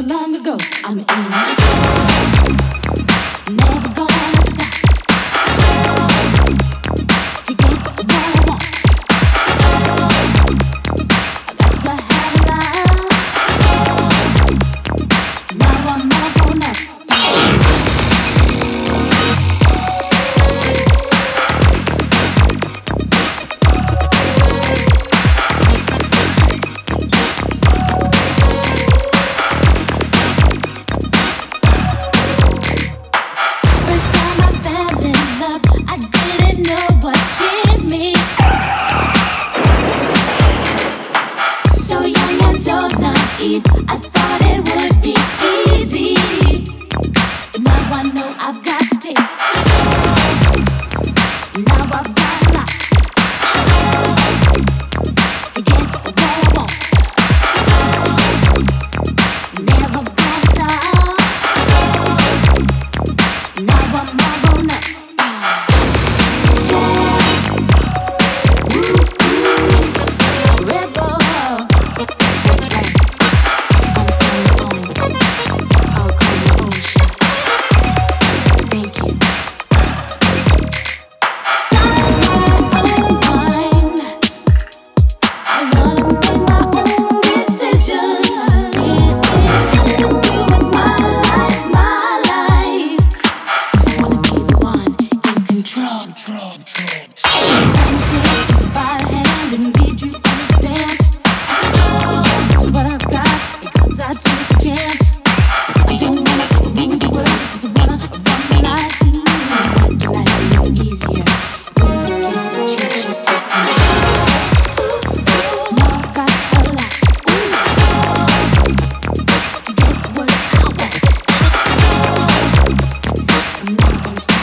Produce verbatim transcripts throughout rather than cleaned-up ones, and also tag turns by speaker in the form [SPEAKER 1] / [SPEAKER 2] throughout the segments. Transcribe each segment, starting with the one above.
[SPEAKER 1] long ago. I'm in. Never gonna stop to get what I want. I got to have a life. Now I'm not gonna. I thought it would be easy, but now I know I've got to take. Now I've got a lot to get what I want. Never gonna stop. Now I'm not gonna change. Ooh, ooh, rebel. That's right. Control, control, control. So let me take you by the hand and lead you on this dance. This is what I've got because I took a chance. I don't wanna rule the world, just wanna run like you. Make life a little easier when you get the chance. Just take control. Now I've got a lot to get what I want. I'm not gonna stop.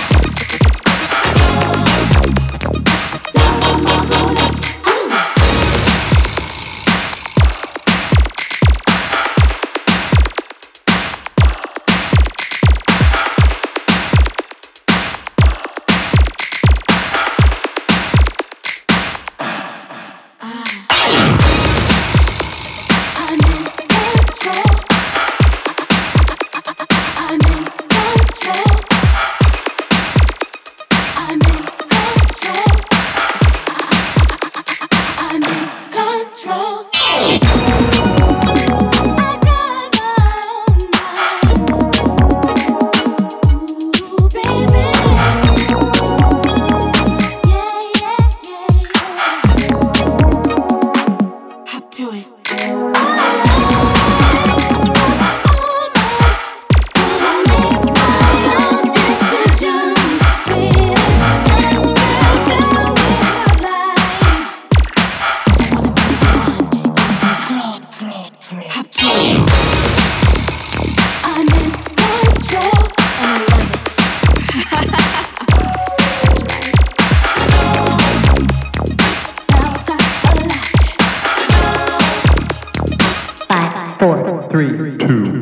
[SPEAKER 1] I'm in control and I love it. That's right. Now I've got a lot.
[SPEAKER 2] Five, four,
[SPEAKER 3] three, two.